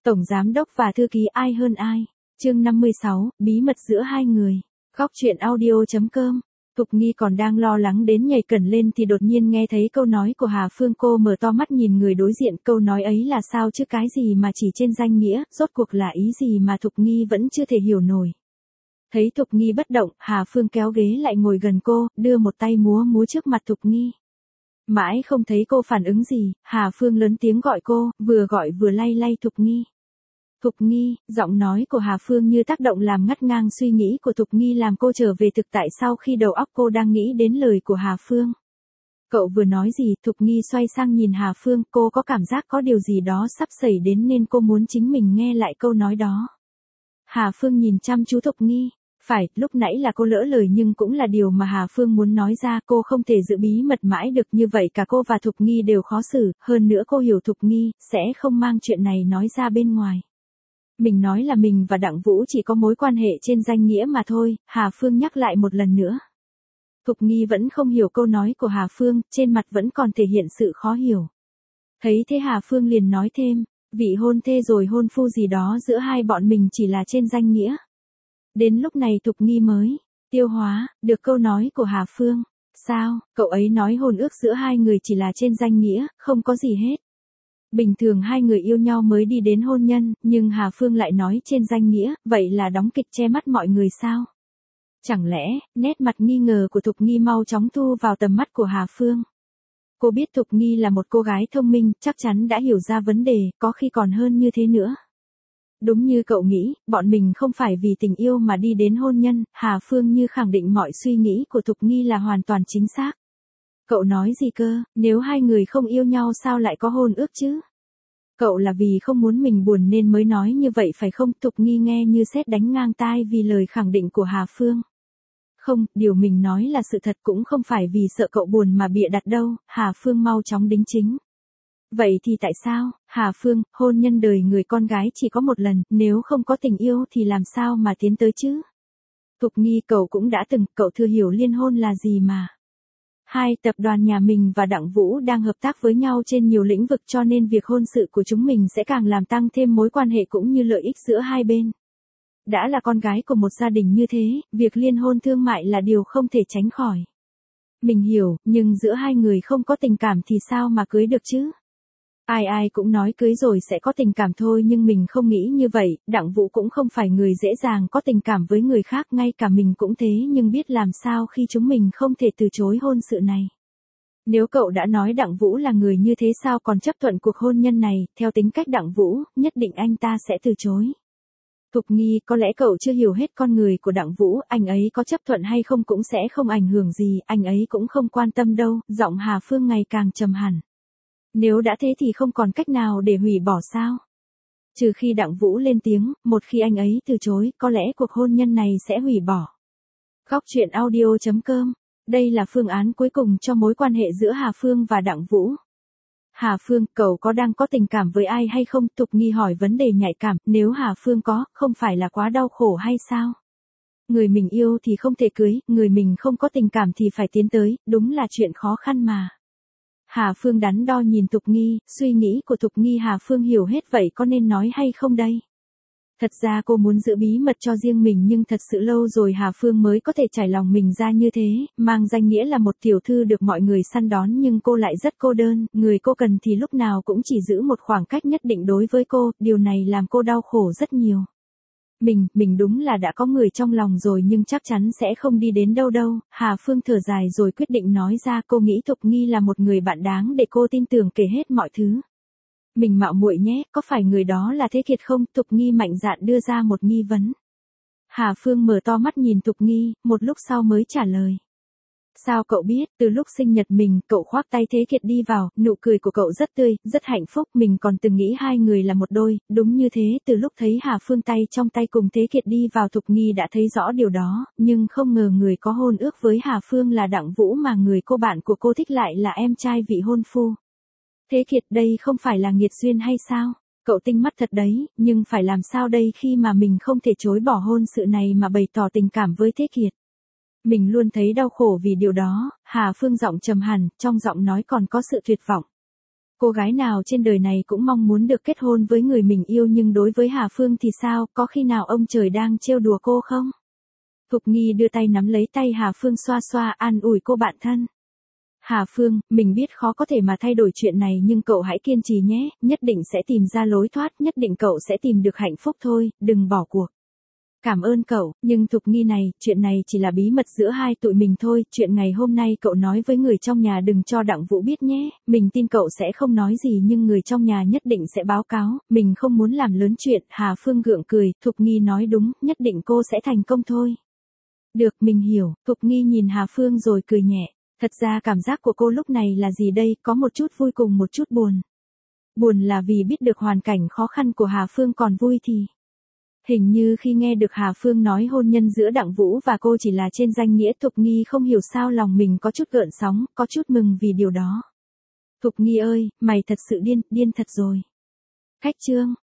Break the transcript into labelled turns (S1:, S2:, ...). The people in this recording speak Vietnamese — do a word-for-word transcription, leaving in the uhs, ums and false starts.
S1: Tổng giám đốc và thư ký ai hơn ai? Chương năm mươi sáu, bí mật giữa hai người. Góc truyện audio chấm com. Thục Nghi còn đang lo lắng đến nhảy cẩn lên thì đột nhiên nghe thấy câu nói của Hà Phương. Cô mở to mắt nhìn người đối diện, câu nói ấy là sao chứ, cái gì mà chỉ trên danh nghĩa, rốt cuộc là ý gì mà Thục Nghi vẫn chưa thể hiểu nổi. Thấy Thục Nghi bất động, Hà Phương kéo ghế lại ngồi gần cô, đưa một tay múa múa trước mặt Thục Nghi. Mãi không thấy cô phản ứng gì, Hà Phương lớn tiếng gọi cô, vừa gọi vừa lay lay Thục Nghi. Thục Nghi, giọng nói của Hà Phương như tác động làm ngắt ngang suy nghĩ của Thục Nghi, làm cô trở về thực tại sau khi đầu óc cô đang nghĩ đến lời của Hà Phương. Cậu vừa nói gì? Thục Nghi xoay sang nhìn Hà Phương, cô có cảm giác có điều gì đó sắp xảy đến nên cô muốn chính mình nghe lại câu nói đó. Hà Phương nhìn chăm chú Thục Nghi. Phải, lúc nãy là cô lỡ lời nhưng cũng là điều mà Hà Phương muốn nói ra, cô không thể giữ bí mật mãi được, như vậy cả cô và Thục Nghi đều khó xử, hơn nữa cô hiểu Thục Nghi sẽ không mang chuyện này nói ra bên ngoài. Mình nói là mình và Đặng Vũ chỉ có mối quan hệ trên danh nghĩa mà thôi, Hà Phương nhắc lại một lần nữa. Thục Nghi vẫn không hiểu câu nói của Hà Phương, trên mặt vẫn còn thể hiện sự khó hiểu. Thấy thế Hà Phương liền nói thêm, vị hôn thê rồi hôn phu gì đó giữa hai bọn mình chỉ là trên danh nghĩa. Đến lúc này Thục Nghi mới tiêu hóa được câu nói của Hà Phương. Sao, cậu ấy nói hôn ước giữa hai người chỉ là trên danh nghĩa, không có gì hết. Bình thường hai người yêu nhau mới đi đến hôn nhân, nhưng Hà Phương lại nói trên danh nghĩa, vậy là đóng kịch che mắt mọi người sao? Chẳng lẽ, nét mặt nghi ngờ của Thục Nghi mau chóng thu vào tầm mắt của Hà Phương. Cô biết Thục Nghi là một cô gái thông minh, chắc chắn đã hiểu ra vấn đề, có khi còn hơn như thế nữa. Đúng như cậu nghĩ, bọn mình không phải vì tình yêu mà đi đến hôn nhân, Hà Phương như khẳng định mọi suy nghĩ của Thục Nghi là hoàn toàn chính xác. Cậu nói gì cơ, nếu hai người không yêu nhau sao lại có hôn ước chứ? Cậu là vì không muốn mình buồn nên mới nói như vậy phải không? Thục Nghi nghe như sét đánh ngang tai vì lời khẳng định của Hà Phương. Không, điều mình nói là sự thật, cũng không phải vì sợ cậu buồn mà bịa đặt đâu, Hà Phương mau chóng đính chính. Vậy thì tại sao, Hà Phương, hôn nhân đời người con gái chỉ có một lần, nếu không có tình yêu thì làm sao mà tiến tới chứ? Thục Nghi, cậu cũng đã từng, cậu thừa hiểu liên hôn là gì mà. Hai tập đoàn nhà mình và Đặng Vũ đang hợp tác với nhau trên nhiều lĩnh vực, cho nên việc hôn sự của chúng mình sẽ càng làm tăng thêm mối quan hệ cũng như lợi ích giữa hai bên. Đã là con gái của một gia đình như thế, việc liên hôn thương mại là điều không thể tránh khỏi. Mình hiểu, nhưng giữa hai người không có tình cảm thì sao mà cưới được chứ? Ai ai cũng nói cưới rồi sẽ có tình cảm thôi, nhưng mình không nghĩ như vậy, Đặng Vũ cũng không phải người dễ dàng có tình cảm với người khác, ngay cả mình cũng thế, nhưng biết làm sao khi chúng mình không thể từ chối hôn sự này. Nếu cậu đã nói Đặng Vũ là người như thế sao còn chấp thuận cuộc hôn nhân này, theo tính cách Đặng Vũ, nhất định anh ta sẽ từ chối. Thục Nghi, có lẽ cậu chưa hiểu hết con người của Đặng Vũ, anh ấy có chấp thuận hay không cũng sẽ không ảnh hưởng gì, anh ấy cũng không quan tâm đâu, giọng Hà Phương ngày càng trầm hẳn. Nếu đã thế thì không còn cách nào để hủy bỏ sao? Trừ khi Đặng Vũ lên tiếng, một khi anh ấy từ chối, có lẽ cuộc hôn nhân này sẽ hủy bỏ. Góc truyện audio chấm com. Đây là phương án cuối cùng cho mối quan hệ giữa Hà Phương và Đặng Vũ. Hà Phương, cậu có đang có tình cảm với ai hay không? Thục Nghi hỏi vấn đề nhạy cảm, nếu Hà Phương có, không phải là quá đau khổ hay sao? Người mình yêu thì không thể cưới, người mình không có tình cảm thì phải tiến tới, đúng là chuyện khó khăn mà. Hà Phương đắn đo nhìn Thục Nghi, suy nghĩ của Thục Nghi Hà Phương hiểu hết, vậy có nên nói hay không đây? Thật ra cô muốn giữ bí mật cho riêng mình, nhưng thật sự lâu rồi Hà Phương mới có thể trải lòng mình ra như thế, mang danh nghĩa là một tiểu thư được mọi người săn đón nhưng cô lại rất cô đơn, người cô cần thì lúc nào cũng chỉ giữ một khoảng cách nhất định đối với cô, điều này làm cô đau khổ rất nhiều. Mình, mình đúng là đã có người trong lòng rồi nhưng chắc chắn sẽ không đi đến đâu đâu, Hà Phương thở dài rồi quyết định nói ra, cô nghĩ Thục Nghi là một người bạn đáng để cô tin tưởng kể hết mọi thứ. Mình mạo muội nhé, có phải người đó là Thế Kiệt không? Thục Nghi mạnh dạn đưa ra một nghi vấn. Hà Phương mở to mắt nhìn Thục Nghi, một lúc sau mới trả lời. Sao cậu biết, từ lúc sinh nhật mình, cậu khoác tay Thế Kiệt đi vào, nụ cười của cậu rất tươi, rất hạnh phúc, mình còn từng nghĩ hai người là một đôi, đúng như thế, từ lúc thấy Hà Phương tay trong tay cùng Thế Kiệt đi vào Thục Nghi đã thấy rõ điều đó, nhưng không ngờ người có hôn ước với Hà Phương là Đặng Vũ mà người cô bạn của cô thích lại là em trai vị hôn phu. Thế Kiệt, đây không phải là nghiệt duyên hay sao? Cậu tinh mắt thật đấy, nhưng phải làm sao đây khi mà mình không thể chối bỏ hôn sự này mà bày tỏ tình cảm với Thế Kiệt. Mình luôn thấy đau khổ vì điều đó, Hà Phương giọng trầm hẳn, trong giọng nói còn có sự tuyệt vọng. Cô gái nào trên đời này cũng mong muốn được kết hôn với người mình yêu, nhưng đối với Hà Phương thì sao, có khi nào ông trời đang trêu đùa cô không? Thục Nghi đưa tay nắm lấy tay Hà Phương xoa xoa an ủi cô bạn thân. Hà Phương, mình biết khó có thể mà thay đổi chuyện này, nhưng cậu hãy kiên trì nhé, nhất định sẽ tìm ra lối thoát, nhất định cậu sẽ tìm được hạnh phúc thôi, đừng bỏ cuộc. Cảm ơn cậu, nhưng Thục Nghi này, chuyện này chỉ là bí mật giữa hai tụi mình thôi, chuyện ngày hôm nay cậu nói với người trong nhà đừng cho Đặng Vũ biết nhé, mình tin cậu sẽ không nói gì nhưng người trong nhà nhất định sẽ báo cáo, mình không muốn làm lớn chuyện. Hà Phương gượng cười, Thục Nghi nói đúng, nhất định cô sẽ thành công thôi. Được, mình hiểu. Thục Nghi nhìn Hà Phương rồi cười nhẹ. Thật ra cảm giác của cô lúc này là gì đây, có một chút vui cùng một chút buồn. Buồn là vì biết được hoàn cảnh khó khăn của Hà Phương, còn vui thì hình như khi nghe được Hà Phương nói hôn nhân giữa Đặng Vũ và cô chỉ là trên danh nghĩa, Thục Nghi không hiểu sao lòng mình có chút gợn sóng, có chút mừng vì điều đó. Thục Nghi ơi, mày thật sự điên, điên thật rồi. Khách chương.